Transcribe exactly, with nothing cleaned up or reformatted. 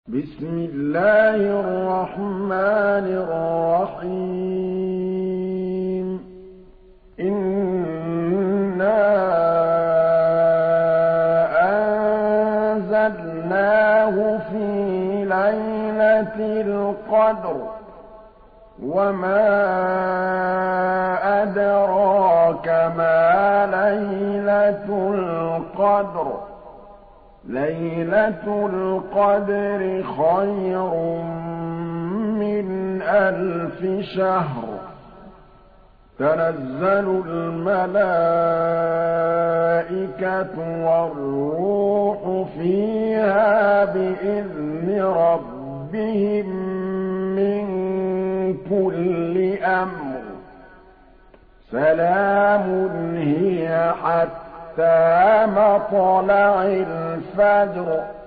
بسم الله الرحمن الرحيم إنا أنزلناه في ليلة القدر وما أدراك ما ليلة القدر ليلة القدر خير من ألف شهر تنزل الملائكة والروح فيها بإذن ربهم من كل أمر سلام هي حتى مطلع الفجر